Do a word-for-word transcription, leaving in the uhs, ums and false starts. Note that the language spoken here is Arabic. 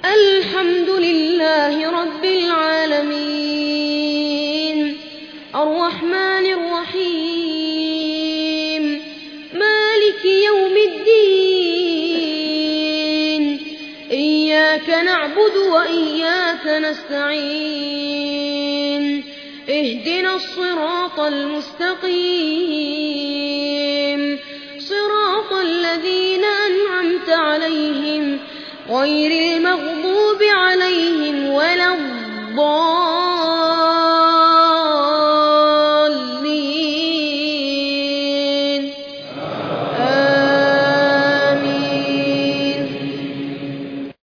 الحمد لله رب العالمين الرحمن الرحيم مالك يوم الدين إياك نعبد وإياك نستعين اهدنا الصراط المستقيم صراط الذين أنعمت عليهم غير المغضوب عليهم ولا الضالين